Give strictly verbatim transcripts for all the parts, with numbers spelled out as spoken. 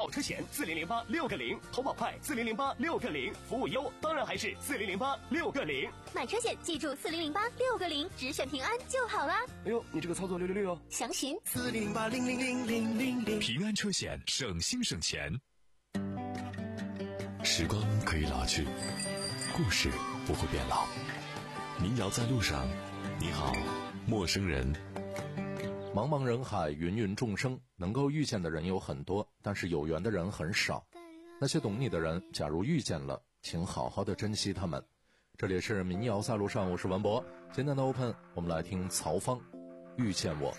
好车险四零零八六个零，投保快四零零八六个零，服务优当然还是四零零八六个零。 买车险记住四零零八六个零，只选平安就好啦。 哎呦，你这个操作六六六哦！ 详询四零零八零零零零零零。 平安车险，省心省钱。时光可以老去，故事不会变老。民谣在路上，你好，陌生人。 茫茫人海，芸芸众生，能够遇见的人有很多，但是有缘的人很少。那些懂你的人，假如遇见了，请好好的珍惜他们。这里是民谣在路上，我是文博。今天的 Open， 我们来听曹芳，遇见我。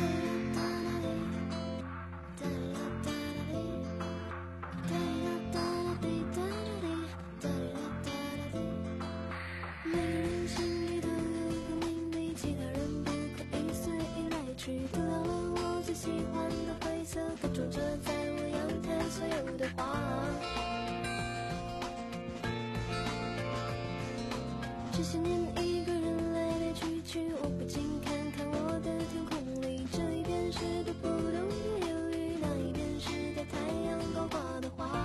这些年一个人来来去去，我不禁看看我的天空里，这一边是读不懂的忧郁，那一边是带太阳高挂的花。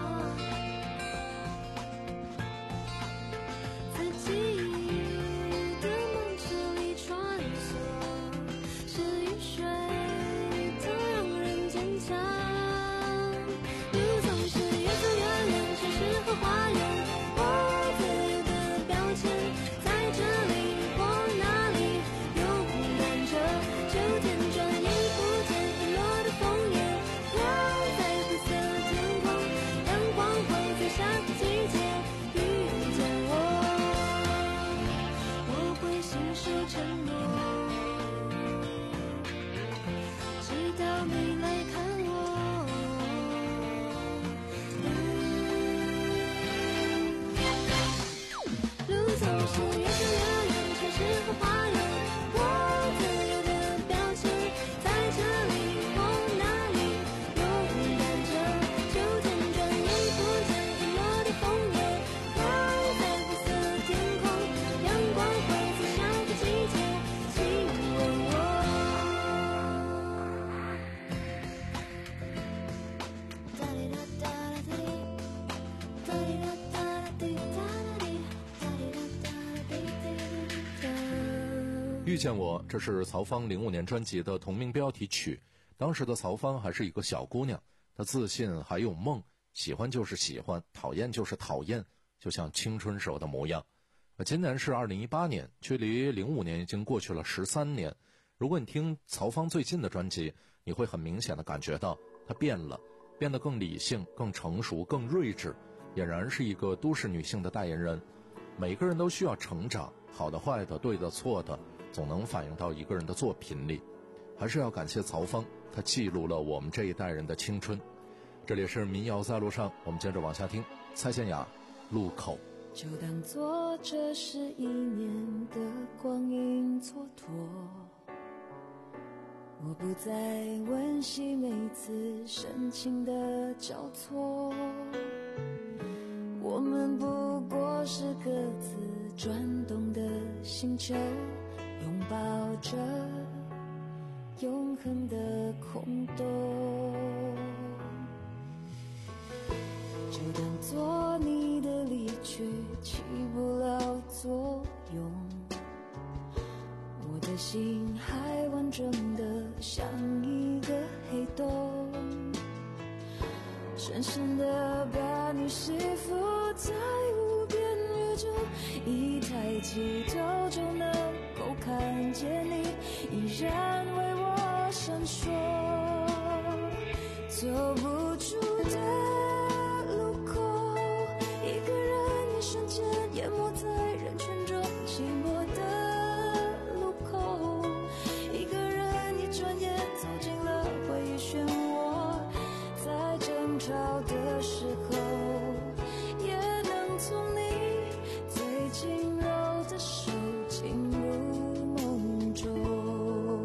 自己的梦车里穿梭，是雨水，它让人坚强。路总是越走越远，城市和花园，我自由的标签。这里或哪里，勇敢着，秋天转眼不见，遗落的枫叶飘在灰色天空，阳光会在下个季节遇见我，我会信守承诺，直到你来看我。路总是越走越远，城市和花园，我自由的标签，在这里或哪里，勇敢着，秋天转眼不见，遗落的枫叶飘在灰色天空，阳光会在下个季节亲吻我。哒哩哒哒哒滴，哒哩哒哒哒滴哒哒滴。 遇见我，这是曹芳零五年专辑的同名标题曲。当时的曹芳还是一个小姑娘，她自信还有梦，喜欢就是喜欢，讨厌就是讨厌，就像青春时候的模样。今年是二零一八年，距离零五年已经过去了十三年。如果你听曹芳最近的专辑，你会很明显的感觉到她变了，变得更理性、更成熟、更睿智，俨然是一个都市女性的代言人。每个人都需要成长，好的坏的对的错的总能反映到一个人的作品里。还是要感谢曹芳，她记录了我们这一代人的青春。这里是民谣在路上，我们接着往下听蔡健雅路口。 就当作这是一年的光阴蹉跎，我不再温习每次深情的交错，我们不过是各自转动的星球，拥抱着永恒的空洞。就当做你的离去起不了作用，我的心还完整的像一个黑洞，深深地把你吸附在无边宇宙，一抬起头就能够看见你，依然为我闪烁，走不出的路口，一个人一瞬间淹没在人群中，寂寞的路口，一个人一转眼走进了回忆漩涡，在争吵的时候也能从你最轻柔的手进入梦中。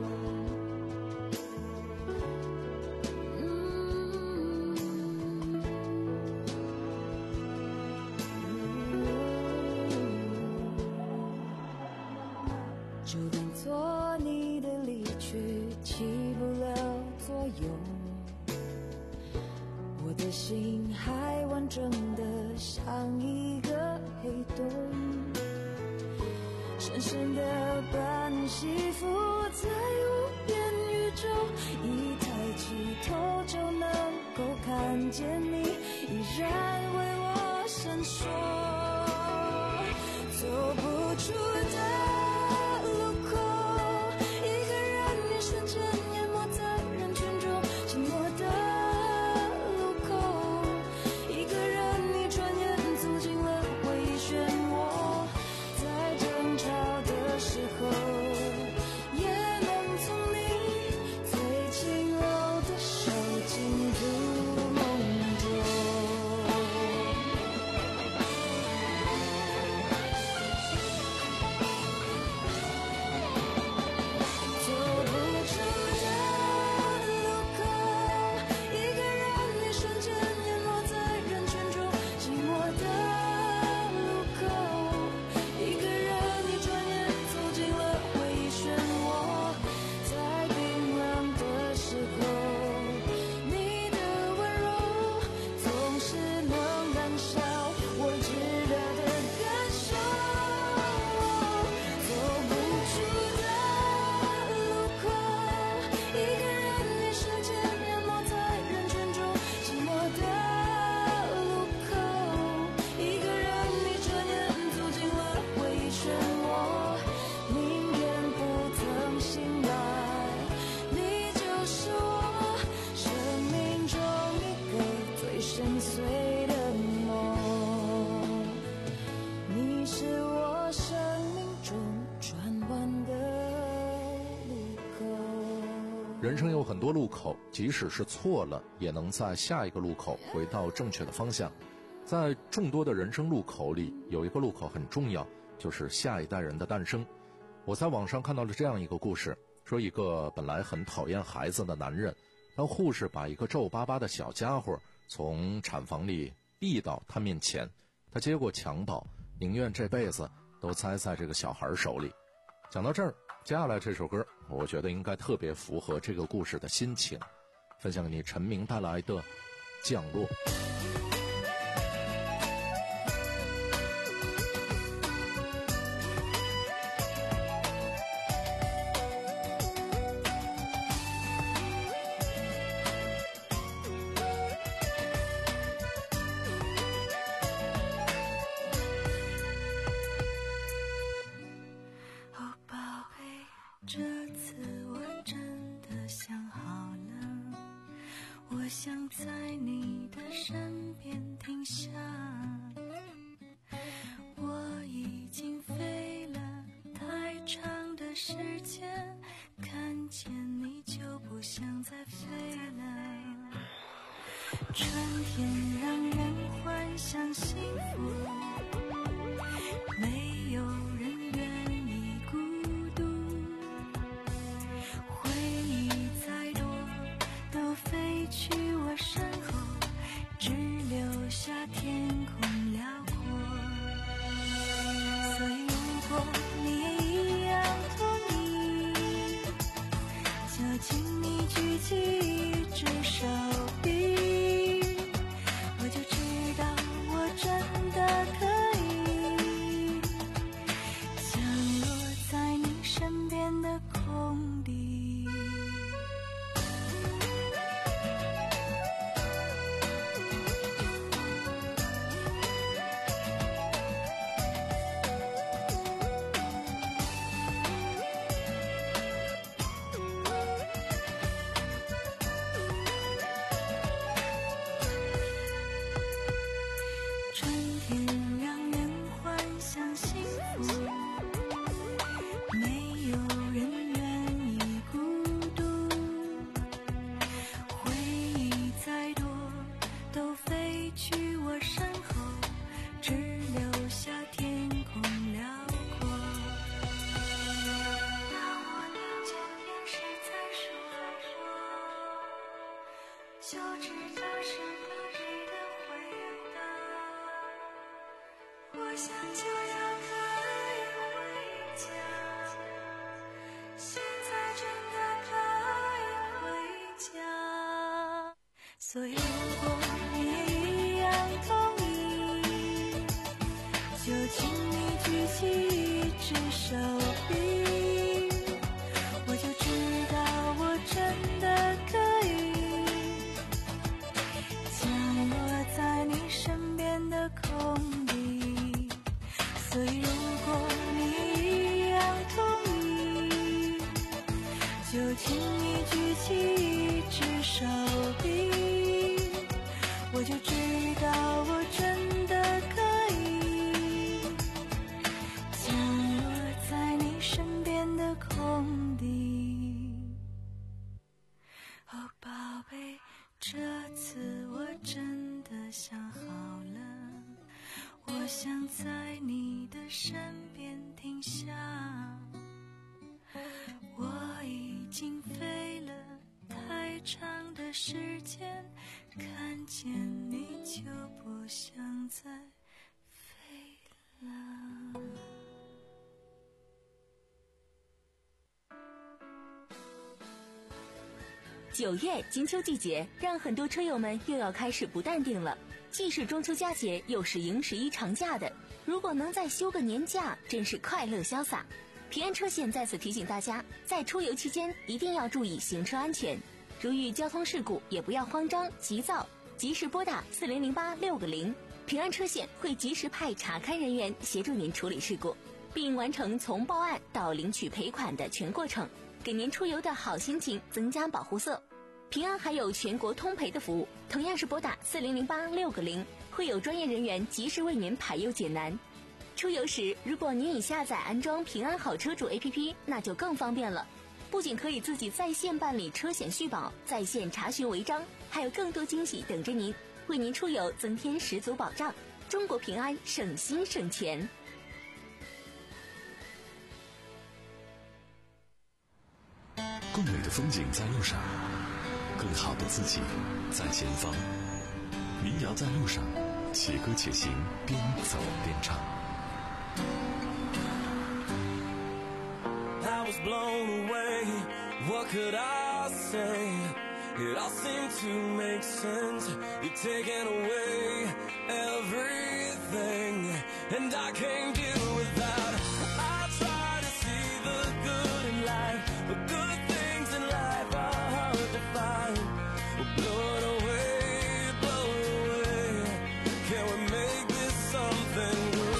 就当做你的离去起不了作用，我的心还完整的像一个黑洞，深深的把你吸附在无边宇宙，一抬起头就能够看见你，依然为我闪烁。走不出的路口，一个人一瞬间淹没在人群中，寂寞的路口，一个人你转眼走进了回忆漩涡，在争吵的时候也能从你最轻柔的手进入梦中。走不出的路口，一个人一瞬间淹没在人群中，寂寞的路口，一个人你转眼走进了回忆漩涡，在冰冷的时候，你的温柔总是能燃烧我炙热的感受。走不出的路口，一个人一瞬间淹没在人群中，寂寞的路口，一个人你转眼走进了回忆漩涡，宁愿不曾醒来，你就是我生命中一个最深邃的梦，你是我生命中转弯的路口。 人生有很多路口，即使是错了，也能在下一个路口回到正确的方向。在众多的人生路口里，有一个路口很重要，就是下一代人的诞生。我在网上看到了这样一个故事，说一个本来很讨厌孩子的男人，当护士把一个皱巴巴的小家伙从产房里递到他面前，他接过襁褓，宁愿这辈子都栽在这个小孩手里。讲到这儿，接下来这首歌我觉得应该特别符合这个故事的心情，分享给你陈明带来的《降落》。 哦，宝贝，这次我真的想好了，我想在你的身边停下。我已经飞了太长的时间，看见你就不想再飞了。春天让人幻想幸福，没有人愿意孤独，回忆再多都飞去我身后，只留下天空辽阔。所以如果你也一样同意，就请你举起一只手臂，我就知道我真的可想在你的身边停下，我已经飞了太长的时间，看见你就不想再飞了。 九月金秋季节，让很多车友们又要开始不淡定了。既是中秋佳节，又是迎十一长假的，如果能再休个年假，真是快乐潇洒。平安车险在此提醒大家，在出游期间一定要注意行车安全，如遇交通事故也不要慌张急躁，及时拨打四零零八六个零，平安车险会及时派查勘人员协助您处理事故，并完成从报案到领取赔款的全过程，给您出游的好心情增加保护色。平安还有全国通赔的服务，同样是拨打四零零八六个零，会有专业人员及时为您排忧解难。出游时，如果您已下载安装平安好车主 A P P， 那就更方便了。不仅可以自己在线办理车险续保，在线查询违章，还有更多惊喜等着您，为您出游增添十足保障。中国平安，省心省钱。 更美的风景在路上，更好的自己在前方。民谣在路上，且歌且行，边走边唱。 I was blown away, what could I say? It all seemed to make sense. You've taken away everything, and I can't deal with that. I try to see the good in life, but good things in life are hard to find. We'll blow it away, blow it away. Can we make this something good?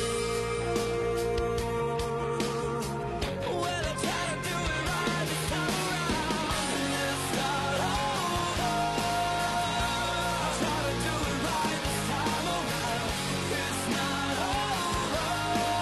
Well, I try to do it right this time around, and let's start over. I try to do it right this time around. It's not over.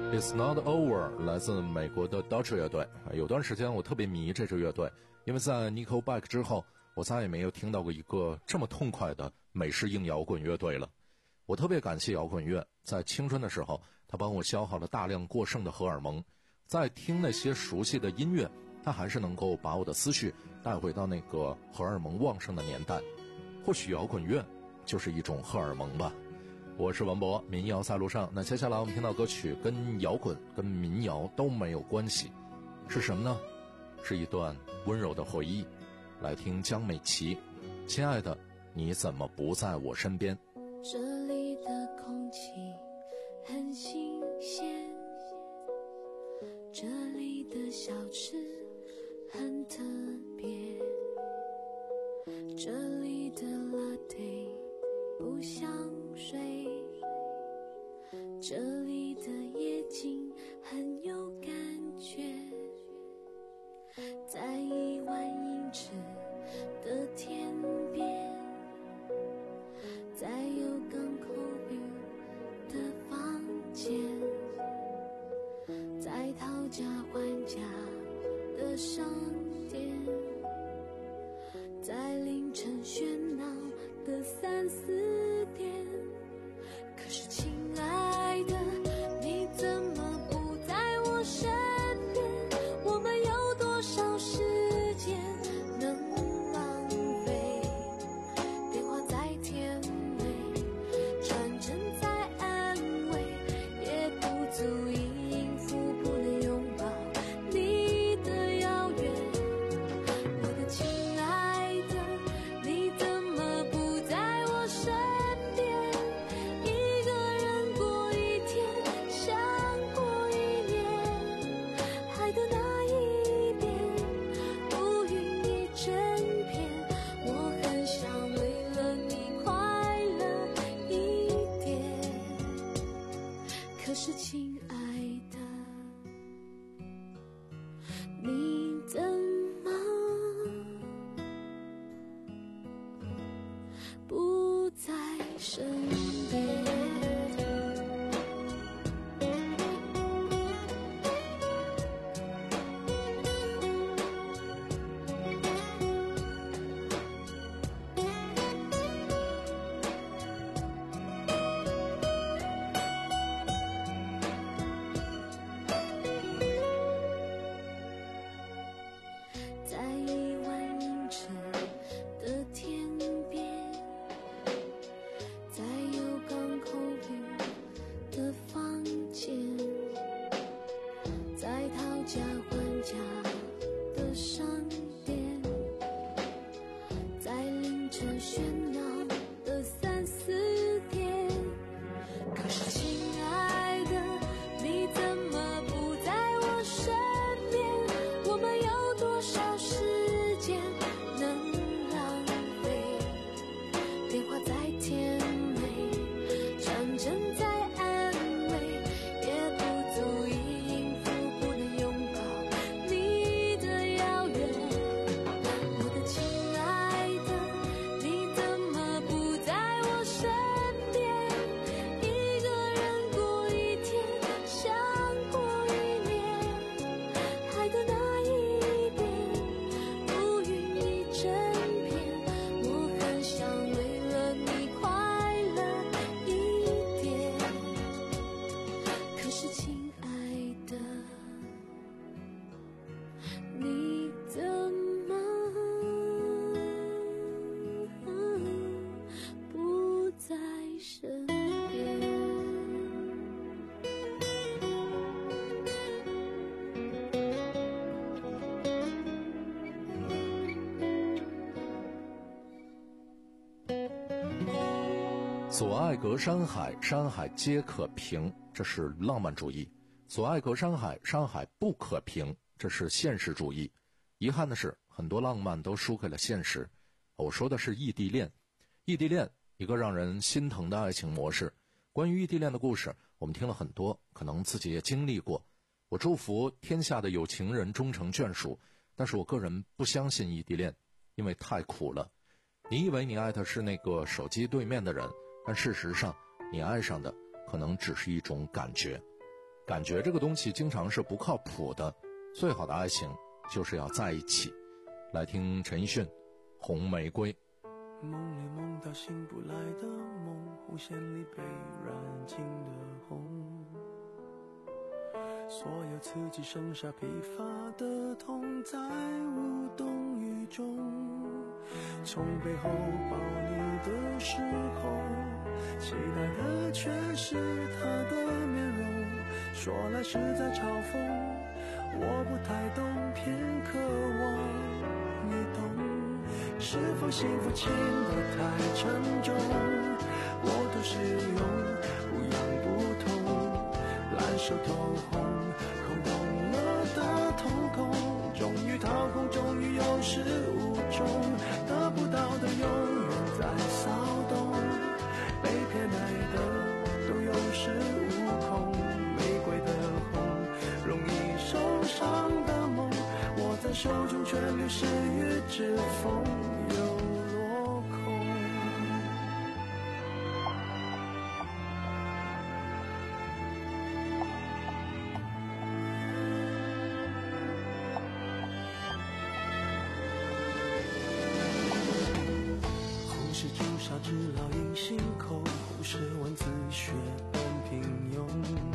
It's Not Over 来自美国的 Dodge 乐队。有段时间我特别迷这支乐队，因为在 Nickelback 之后，我再也没有听到过一个这么痛快的美式硬摇滚乐队了。我特别感谢摇滚乐，在青春的时候，它帮我消耗了大量过剩的荷尔蒙。在听那些熟悉的音乐，它还是能够把我的思绪带回到那个荷尔蒙旺盛的年代。或许摇滚乐就是一种荷尔蒙吧。我是文博，民谣在路上。那接下来我们听到歌曲跟摇滚跟民谣都没有关系，是什么呢？是一段温柔的回忆。来听江美琪，亲爱的，你怎么不在我身边？ 这里的空气很新鲜，这里的小吃很特别，这里的 latte 不像水，这里的夜景很有感觉，在一万英尺的天边，在有港口 view 的房间，在讨价还价的商店，在凌晨喧闹的三四点。可是亲爱的，你怎么不在我身边？我们有多少时间能浪费？电话在甜美，传真在安慰，也不足以应付不能拥抱你的遥远。我的亲爱的，你怎么不在我身边？一个人过一天，像过一年，爱的那一边乌云一整片，我很想为了你快乐一点。可是亲爱的，你怎么不在身边？在一万英尺的天边，在有港口 view 的房间，在讨价还价的商店，在凌晨喧闹的三四点。可是亲爱的，你怎么不在我身边？我们有多少时间能浪费？电话再甜美，传真再安慰，也不足以应付不能拥抱你的遥远。我的亲爱的，你怎么不在我身边？一个人过一天，像过一年，爱的那一边乌云一整片，我很想为了你快乐一点。可是亲爱的，你怎么不在身边？ 左爱隔山海，山海皆可平，这是浪漫主义；左爱隔山海，山海不可平，这是现实主义。遗憾的是，很多浪漫都输给了现实。我说的是异地恋。异地恋，一个让人心疼的爱情模式。关于异地恋的故事，我们听了很多，可能自己也经历过。我祝福天下的有情人终成眷属，但是我个人不相信异地恋，因为太苦了。你以为你爱的是那个手机对面的人，但事实上你爱上的可能只是一种感觉。 感觉这个东西经常是不靠谱的，最好的爱情就是要在一起。来听陈奕迅《红玫瑰》。 梦里梦到醒不来的梦，红线里被染尽的红，所有刺激剩下疲乏的痛，在无动于衷。从背后抱你的时候，期待的却是他的面容，说来是在嘲讽，我不太懂，偏渴望你懂。是否幸福轻得太沉重，我都是用不痒不痛，烂熟透红，空洞了的瞳孔，终于掏空，终于有始无终，得不到的永远在骚动，被偏爱的都有恃无恐，玫瑰的红，容易受伤的梦，握在手中却流失于指缝，又落空。红是朱砂痣烙印心口，红是文字血本平庸，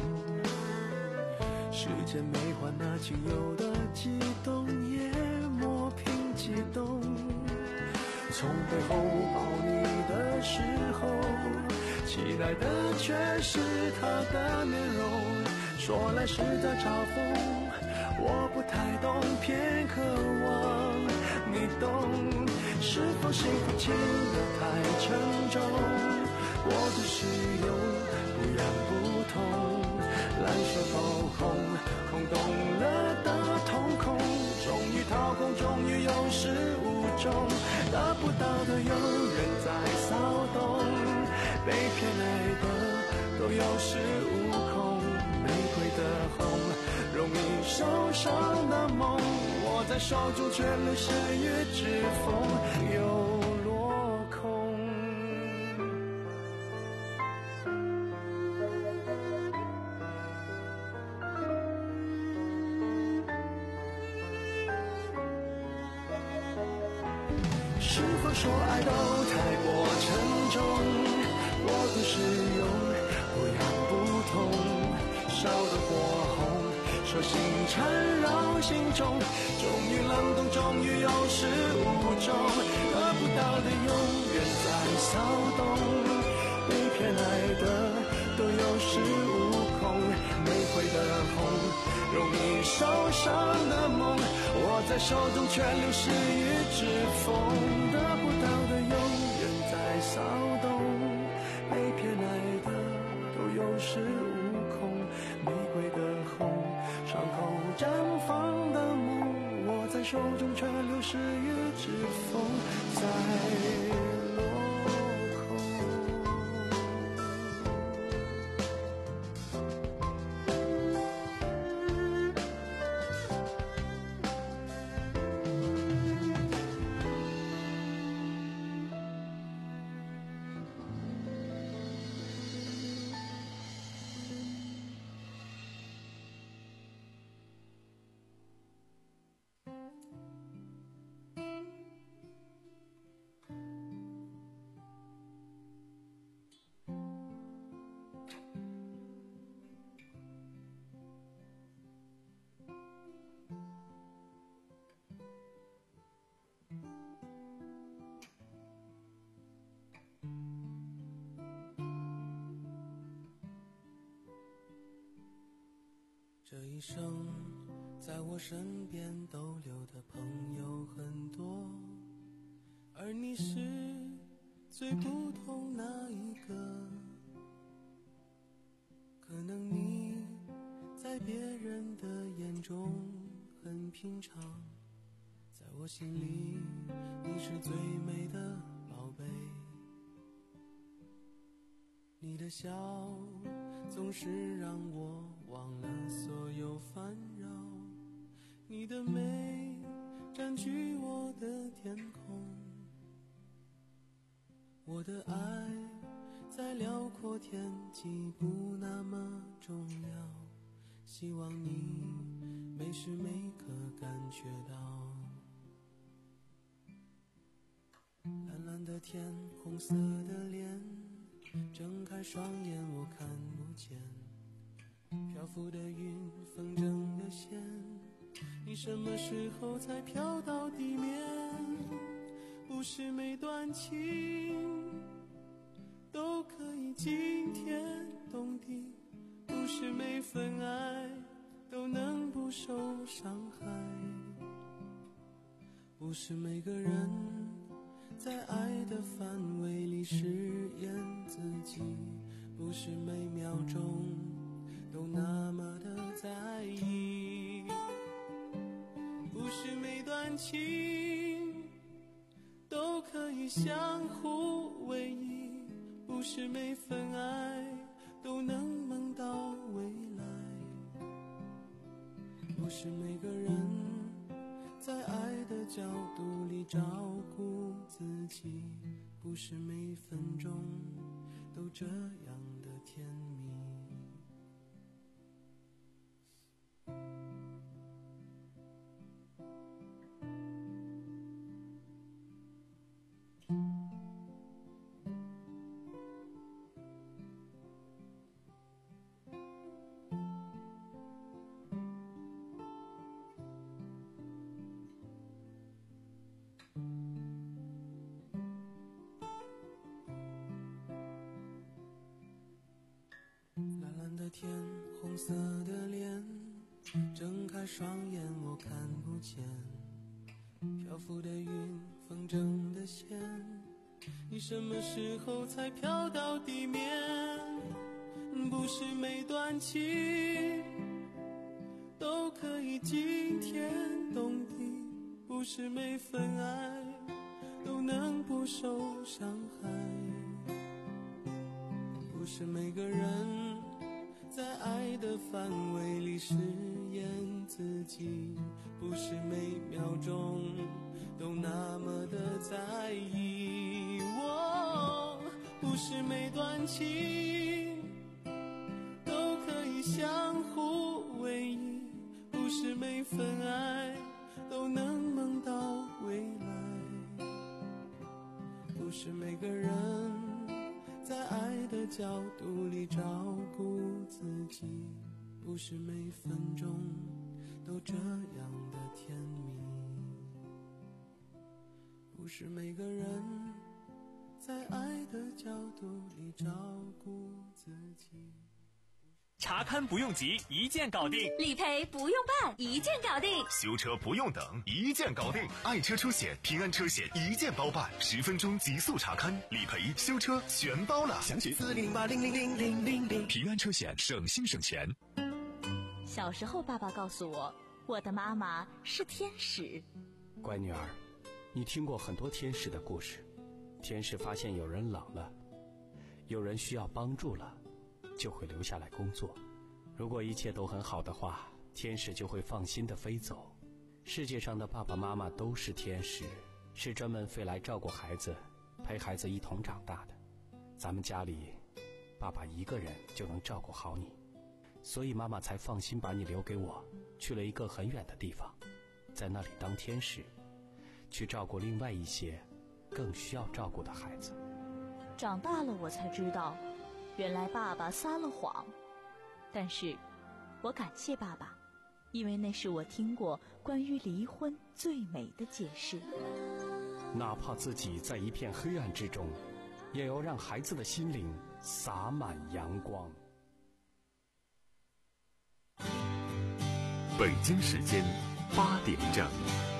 世间没换那仅有的激动，也磨平激动。从背后抱你的时候，期待的却是他的面容，说来是在嘲讽，我不太懂，偏渴望你懂。是否幸福轻得太沉重，我的使用不痒不痛，烂熟透红，空洞了的瞳孔，终于掏空，终于有始无终，得不到的永远在骚动，被偏爱的都有恃无恐，玫瑰的红，容易受伤的梦，握在手中却流失于指缝，又落空。是否说爱都太过沉重，我都是用不痒不痛，烧得火红，手心缠绕心中，终于冷冻，终于有始无终，得不到的永远在骚动，被偏爱的都有恃无恐，玫瑰的红，容易受伤的梦，握在手中却流失于指缝，得不到的永远在骚动，被偏爱的都有恃无恐，玫瑰的红，伤口绽放的梦，握在手中却流失于指缝，在落空。这一生在我身边逗留的朋友很多，而你是最不同那一个。可能你在别人的眼中很平常，在我心里你是最美的宝贝。你的笑总是让我忘了所有烦扰，你的美占据我的天空，我的爱在辽阔天际不那么重要， 希望你每时每刻感觉到。蓝蓝的天，红色的脸，睁开双眼我看不见，漂浮的云，风筝的线，你什么时候才飘到地面？不是每段情都可以惊天动地，不是每份爱都能不受伤害，不是每个人在爱的范围里试验自己，不是每秒钟都那么的在意，不是每段情都可以相互唯一，不是每份爱都能梦到未来，不是每个人在爱的角度里照顾自己，不是每分钟都这样的甜蜜。蓝蓝的天，红色的脸，睁开双眼我看不见，漂浮的云，风筝的线，你什么时候才飘到地面？不是每段情都可以惊天动地，不是每份爱都能不受伤害，不是每个人在爱的范围里试验自己，不是每秒钟都那么的在意，我不是每段情都可以相互唯一，不是每份爱都能梦到未来，不是每个人在爱的角度里照顾自己，不是每分钟都这样的甜蜜，不是每个人在爱的角度里照顾自己。 查看不用急，一键搞定； 理赔不用办，一键搞定； 修车不用等，一键搞定。爱车出险，平安车险一键包办，十分钟极速查勘、理赔、修车全包了。详询四零八零零零零零零。平安车险，省心省钱。 小时候，爸爸告诉我，我的妈妈是天使。 乖女儿，你听过很多天使的故事。天使发现有人冷了，有人需要帮助了，就会留下来工作。如果一切都很好的话，天使就会放心地飞走。世界上的爸爸妈妈都是天使，是专门飞来照顾孩子，陪孩子一同长大的。咱们家里，爸爸一个人就能照顾好你，所以妈妈才放心把你留给我，去了一个很远的地方，在那里当天使，去照顾另外一些更需要照顾的孩子。 长大了我才知道，原来爸爸撒了谎，但是我感谢爸爸，因为那是我听过关于离婚最美的解释。 哪怕自己在一片黑暗之中，也要让孩子的心灵洒满阳光。 北京时间八点整。